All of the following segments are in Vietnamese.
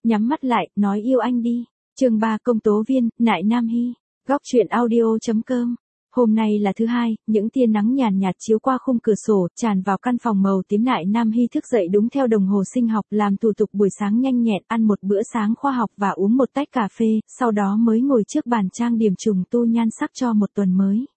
nhắm mắt lại, nói yêu anh đi. Chương 3 công tố viên, Nại Nam Hy. Góc truyện audio.com. Hôm nay là thứ hai, những tia nắng nhàn nhạt chiếu qua khung cửa sổ, tràn vào căn phòng màu tím. Nại Nam Hy thức dậy đúng theo đồng hồ sinh học, làm thủ tục buổi sáng nhanh nhẹn, ăn một bữa sáng khoa học và uống một tách cà phê, sau đó mới ngồi trước bàn trang điểm trùng tu nhan sắc cho một tuần mới.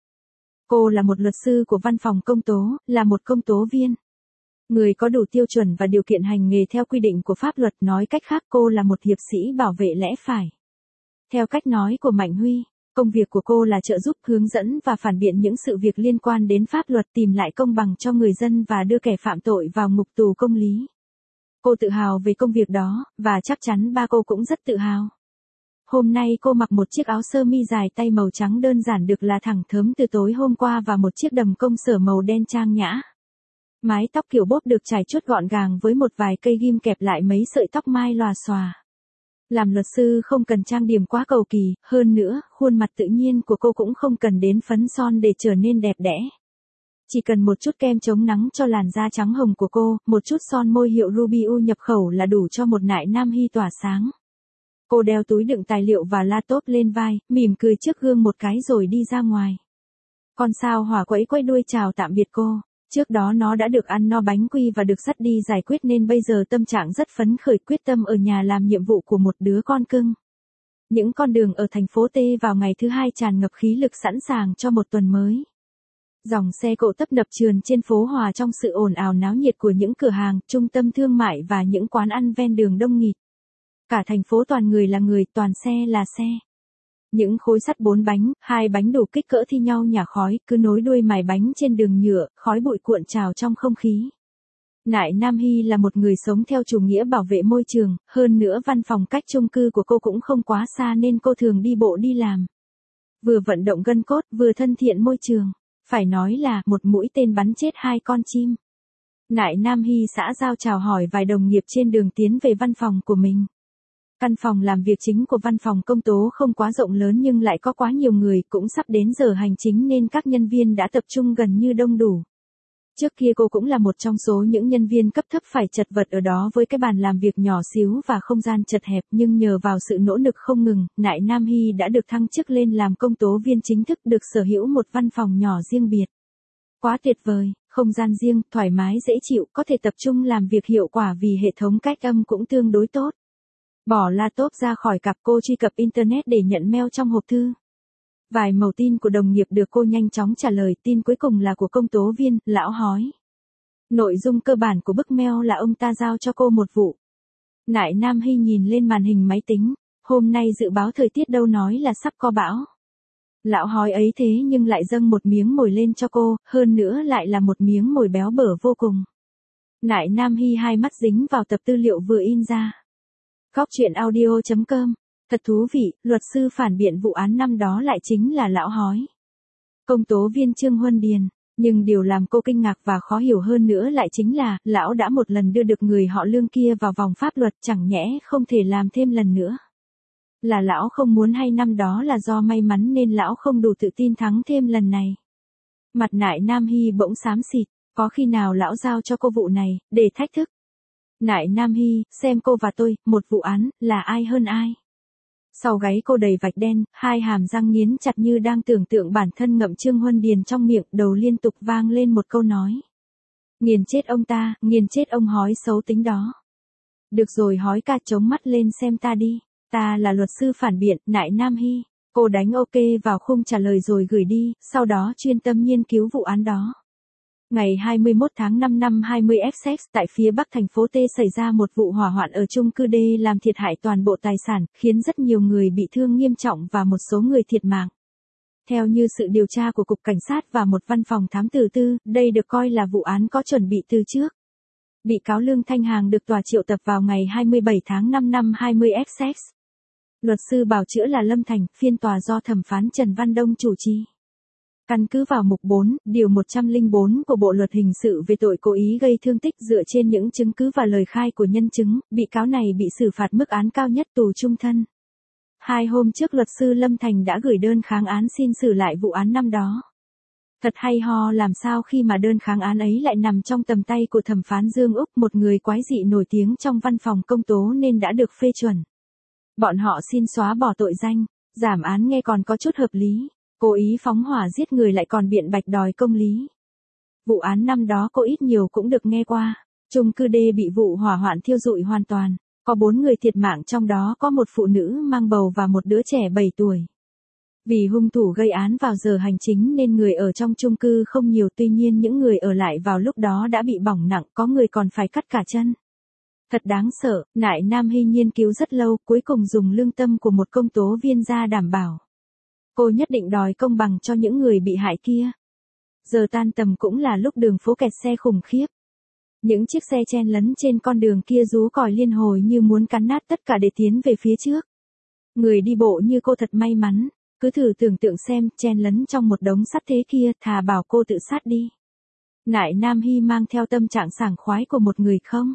Cô là một luật sư của văn phòng công tố, là một công tố viên. Người có đủ tiêu chuẩn và điều kiện hành nghề theo quy định của pháp luật, nói cách khác cô là một hiệp sĩ bảo vệ lẽ phải. Theo cách nói của Mạnh Huy, công việc của cô là trợ giúp, hướng dẫn và phản biện những sự việc liên quan đến pháp luật, tìm lại công bằng cho người dân và đưa kẻ phạm tội vào ngục tù công lý. Cô tự hào về công việc đó, và chắc chắn ba cô cũng rất tự hào. Hôm nay cô mặc một chiếc áo sơ mi dài tay màu trắng đơn giản được là thẳng thớm từ tối hôm qua và một chiếc đầm công sở màu đen trang nhã. Mái tóc kiểu bốp được chải chuốt gọn gàng với một vài cây ghim kẹp lại mấy sợi tóc mai lòa xòa. Làm luật sư không cần trang điểm quá cầu kỳ, hơn nữa, khuôn mặt tự nhiên của cô cũng không cần đến phấn son để trở nên đẹp đẽ. Chỉ cần một chút kem chống nắng cho làn da trắng hồng của cô, một chút son môi hiệu Ruby U nhập khẩu là đủ cho một Nại Nam Hy tỏa sáng. Cô đeo túi đựng tài liệu và laptop lên vai, mỉm cười trước gương một cái rồi đi ra ngoài. Con sao hỏa quẫy quay đuôi chào tạm biệt cô. Trước đó nó đã được ăn no bánh quy và được dắt đi giải quyết nên bây giờ tâm trạng rất phấn khởi, quyết tâm ở nhà làm nhiệm vụ của một đứa con cưng. Những con đường ở thành phố T vào ngày thứ hai tràn ngập khí lực sẵn sàng cho một tuần mới. Dòng xe cộ tấp nập trườn trên phố hòa trong sự ồn ào náo nhiệt của những cửa hàng, trung tâm thương mại và những quán ăn ven đường đông nghịt. Cả thành phố toàn người là người, toàn xe là xe. Những khối sắt 4 bánh, 2 bánh đủ kích cỡ thi nhau nhả khói, cứ nối đuôi mài bánh trên đường nhựa, khói bụi cuộn trào trong không khí. Nại Nam Hy là một người sống theo chủ nghĩa bảo vệ môi trường, hơn nữa văn phòng cách chung cư của cô cũng không quá xa nên cô thường đi bộ đi làm. Vừa vận động gân cốt, vừa thân thiện môi trường. Phải nói là một mũi tên bắn chết 2 con chim. Nại Nam Hy xã giao chào hỏi vài đồng nghiệp trên đường tiến về văn phòng của mình. Căn phòng làm việc chính của văn phòng công tố không quá rộng lớn nhưng lại có quá nhiều người, cũng sắp đến giờ hành chính nên các nhân viên đã tập trung gần như đông đủ. Trước kia cô cũng là một trong số những nhân viên cấp thấp phải chật vật ở đó với cái bàn làm việc nhỏ xíu và không gian chật hẹp, nhưng nhờ vào sự nỗ lực không ngừng, Nại Nam Hy đã được thăng chức lên làm công tố viên chính thức, được sở hữu một văn phòng nhỏ riêng biệt. Quá tuyệt vời, không gian riêng, thoải mái dễ chịu, có thể tập trung làm việc hiệu quả vì hệ thống cách âm cũng tương đối tốt. Bỏ laptop ra khỏi cặp, cô truy cập internet để nhận mail trong hộp thư. Vài mẩu tin của đồng nghiệp được cô nhanh chóng trả lời, tin cuối cùng là của công tố viên, lão hói. Nội dung cơ bản của bức mail là ông ta giao cho cô một vụ. Nại Nam Hy nhìn lên màn hình máy tính, hôm nay dự báo thời tiết đâu nói là sắp có bão. Lão hói ấy thế nhưng lại dâng một miếng mồi lên cho cô, hơn nữa lại là một miếng mồi béo bở vô cùng. Nại Nam Hy hai mắt dính vào tập tư liệu vừa in ra. Góc truyện audio.com. Thật thú vị, luật sư phản biện vụ án năm đó lại chính là lão hói. Công tố viên Trương Huân Điền. Nhưng điều làm cô kinh ngạc và khó hiểu hơn nữa lại chính là, lão đã một lần đưa được người họ Lương kia vào vòng pháp luật, chẳng nhẽ không thể làm thêm lần nữa. Là lão không muốn hay năm đó là do may mắn nên lão không đủ tự tin thắng thêm lần này. Mặt Nại Nam Hy bỗng xám xịt, có khi nào lão giao cho cô vụ này, để thách thức. Nại Nam Hy, xem cô và tôi, một vụ án, là ai hơn ai. Sau gáy cô đầy vạch đen, hai hàm răng nghiến chặt như đang tưởng tượng bản thân ngậm Trương Huân Điền trong miệng, đầu liên tục vang lên một câu nói. Nghiền chết ông ta, nghiền chết ông hói xấu tính đó. Được rồi hói ca, chống mắt lên xem ta đi. Ta là luật sư phản biện, Nại Nam Hy. Cô đánh ok vào khung trả lời rồi gửi đi, sau đó chuyên tâm nghiên cứu vụ án đó. Ngày 21 tháng 5 năm 20 Essex, tại phía bắc thành phố T xảy ra một vụ hỏa hoạn ở chung cư D làm thiệt hại toàn bộ tài sản, khiến rất nhiều người bị thương nghiêm trọng và một số người thiệt mạng. Theo như sự điều tra của Cục Cảnh sát và một văn phòng thám tử tư, đây được coi là vụ án có chuẩn bị từ trước. Bị cáo Lương Thanh Hằng được tòa triệu tập vào ngày 27 tháng 5 năm 20 Essex. Luật sư bào chữa là Lâm Thành, phiên tòa do thẩm phán Trần Văn Đông chủ trì. Căn cứ vào mục 4, điều 104 của Bộ luật hình sự về tội cố ý gây thương tích, dựa trên những chứng cứ và lời khai của nhân chứng, bị cáo này bị xử phạt mức án cao nhất tù chung thân. 2 hôm trước luật sư Lâm Thành đã gửi đơn kháng án xin xử lại vụ án năm đó. Thật hay ho, làm sao khi mà đơn kháng án ấy lại nằm trong tầm tay của thẩm phán Dương Úc, một người quái dị nổi tiếng trong văn phòng công tố nên đã được phê chuẩn. Bọn họ xin xóa bỏ tội danh, giảm án nghe còn có chút hợp lý, cố ý phóng hỏa giết người lại còn biện bạch đòi công lý. Vụ án năm đó cô ít nhiều cũng được nghe qua, chung cư D bị vụ hỏa hoạn thiêu rụi hoàn toàn, có 4 người thiệt mạng, trong đó có một phụ nữ mang bầu và một đứa trẻ 7 tuổi. Vì hung thủ gây án vào giờ hành chính nên người ở trong chung cư không nhiều, tuy nhiên những người ở lại vào lúc đó đã bị bỏng nặng, có người còn phải cắt cả chân. Thật đáng sợ, Nại Nam Hy nghiên cứu rất lâu, cuối cùng dùng lương tâm của một công tố viên ra đảm bảo. Cô nhất định đòi công bằng cho những người bị hại kia. Giờ tan tầm cũng là lúc đường phố kẹt xe khủng khiếp. Những chiếc xe chen lấn trên con đường kia rú còi liên hồi như muốn cắn nát tất cả để tiến về phía trước. Người đi bộ như cô thật may mắn, cứ thử tưởng tượng xem, chen lấn trong một đống sắt thế kia, thà bảo cô tự sát đi. Nại Nam Hy mang theo tâm trạng sảng khoái của một người không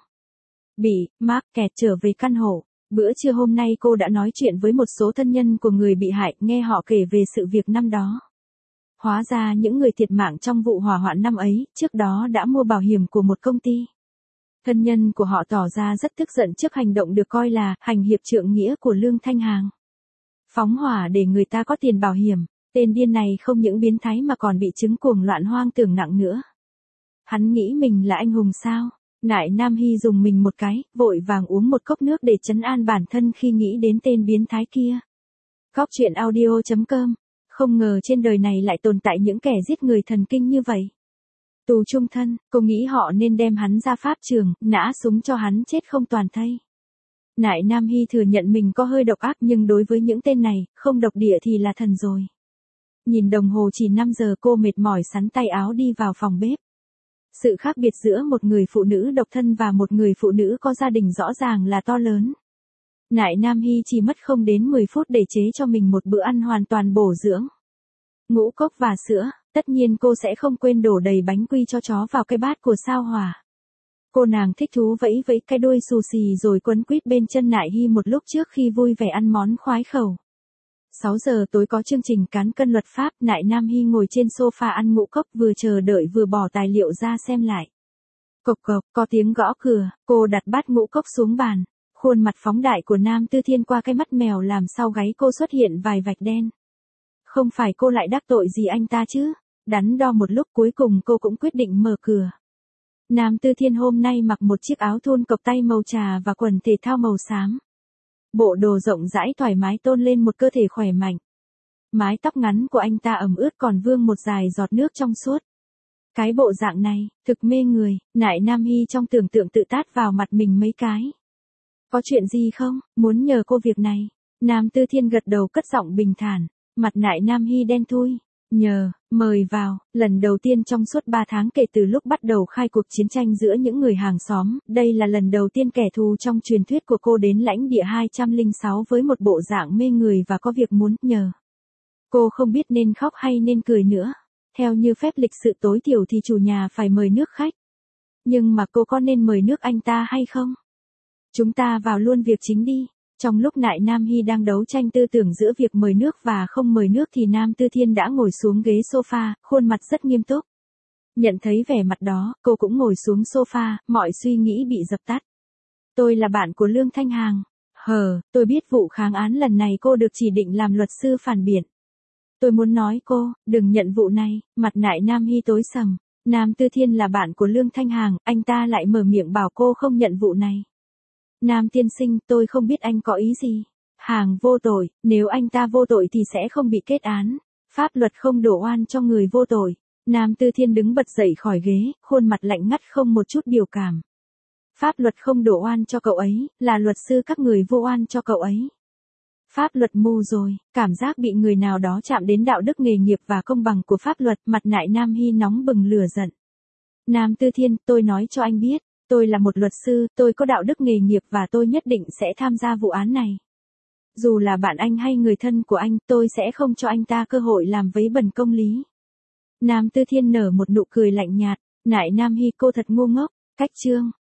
bị mắc kẹt trở về căn hộ. Bữa trưa hôm nay cô đã nói chuyện với một số thân nhân của người bị hại, nghe họ kể về sự việc năm đó. Hóa ra những người thiệt mạng trong vụ hỏa hoạn năm ấy, trước đó đã mua bảo hiểm của một công ty. Thân nhân của họ tỏ ra rất tức giận trước hành động được coi là hành hiệp trượng nghĩa của Lương Thanh Hằng. Phóng hỏa để người ta có tiền bảo hiểm, tên điên này không những biến thái mà còn bị chứng cuồng loạn hoang tưởng nặng nữa. Hắn nghĩ mình là anh hùng sao? Nại Nam Hy dùng mình một cái, vội vàng uống một cốc nước để trấn an bản thân khi nghĩ đến tên biến thái kia. Góc truyện audio.com. Không ngờ trên đời này lại tồn tại những kẻ giết người thần kinh như vậy. Tù chung thân, cô nghĩ họ nên đem hắn ra pháp trường, nã súng cho hắn chết không toàn thây. Nại Nam Hy thừa nhận mình có hơi độc ác, nhưng đối với những tên này, không độc địa thì là thần rồi. Nhìn đồng hồ chỉ 5 giờ, cô mệt mỏi sắn tay áo đi vào phòng bếp. Sự khác biệt giữa một người phụ nữ độc thân và một người phụ nữ có gia đình rõ ràng là to lớn. Nại Nam Hy chỉ mất không đến 10 phút để chế cho mình một bữa ăn hoàn toàn bổ dưỡng. Ngũ cốc và sữa, tất nhiên cô sẽ không quên đổ đầy bánh quy cho chó vào cái bát của Sao Hỏa. Cô nàng thích thú vẫy vẫy cái đuôi xù xì rồi quấn quýt bên chân Nại Hy một lúc trước khi vui vẻ ăn món khoái khẩu. 6 giờ tối có chương trình cán cân luật pháp, Nại Nam Hy ngồi trên sofa ăn ngũ cốc, vừa chờ đợi vừa bỏ tài liệu ra xem lại. Cộc cộc, có tiếng gõ cửa, cô đặt bát ngũ cốc xuống bàn. Khuôn mặt phóng đại của Nam Tư Thiên qua cái mắt mèo làm sau gáy cô xuất hiện vài vạch đen. Không phải cô lại đắc tội gì anh ta chứ? Đắn đo một lúc cuối cùng cô cũng quyết định mở cửa. Nam Tư Thiên hôm nay mặc một chiếc áo thun cộc tay màu trà và quần thể thao màu xám. Bộ đồ rộng rãi thoải mái tôn lên một cơ thể khỏe mạnh. Mái tóc ngắn của anh ta ẩm ướt còn vương một dải giọt nước trong suốt. Cái bộ dạng này, thực mê người, Nại Nam Hy trong tưởng tượng tự tát vào mặt mình mấy cái. Có chuyện gì không, muốn nhờ cô việc này? Nam Tư Thiên gật đầu cất giọng bình thản, mặt Nại Nam Hy đen thui. Nhờ, mời vào, lần đầu tiên trong suốt 3 tháng kể từ lúc bắt đầu khai cuộc chiến tranh giữa những người hàng xóm, đây là lần đầu tiên kẻ thù trong truyền thuyết của cô đến lãnh địa 206 với một bộ dạng mê người và có việc muốn nhờ. Cô không biết nên khóc hay nên cười nữa. Theo như phép lịch sự tối thiểu thì chủ nhà phải mời nước khách. Nhưng mà cô có nên mời nước anh ta hay không? Chúng ta vào luôn việc chính đi. Trong lúc Nại Nam Hy đang đấu tranh tư tưởng giữa việc mời nước và không mời nước thì Nam Tư Thiên đã ngồi xuống ghế sofa, khuôn mặt rất nghiêm túc. Nhận thấy vẻ mặt đó, cô cũng ngồi xuống sofa, mọi suy nghĩ bị dập tắt. Tôi là bạn của Lương Thanh Hằng. Tôi biết vụ kháng án lần này cô được chỉ định làm luật sư phản biện. Tôi muốn nói cô, đừng nhận vụ này. Mặt Nại Nam Hy tối sầm. Nam Tư Thiên là bạn của Lương Thanh Hằng, anh ta lại mở miệng bảo cô không nhận vụ này. Nam tiên sinh, tôi không biết anh có ý gì. Hàng vô tội, nếu anh ta vô tội thì sẽ không bị kết án. Pháp luật không đổ oan cho người vô tội. Nam Tư Thiên đứng bật dậy khỏi ghế, khuôn mặt lạnh ngắt không một chút biểu cảm. Pháp luật không đổ oan cho cậu ấy, là luật sư các người vô oan cho cậu ấy. Pháp luật mù rồi, cảm giác bị người nào đó chạm đến đạo đức nghề nghiệp và công bằng của pháp luật, mặt Nại Nam Hy nóng bừng lửa giận. Nam Tư Thiên, tôi nói cho anh biết, tôi là một luật sư, tôi có đạo đức nghề nghiệp và tôi nhất định sẽ tham gia vụ án này. Dù là bạn anh hay người thân của anh, tôi sẽ không cho anh ta cơ hội làm vấy bẩn công lý. Nam Tư Thiên nở một nụ cười lạnh nhạt, Nại Nam Hy cô thật ngu ngốc, cách chương.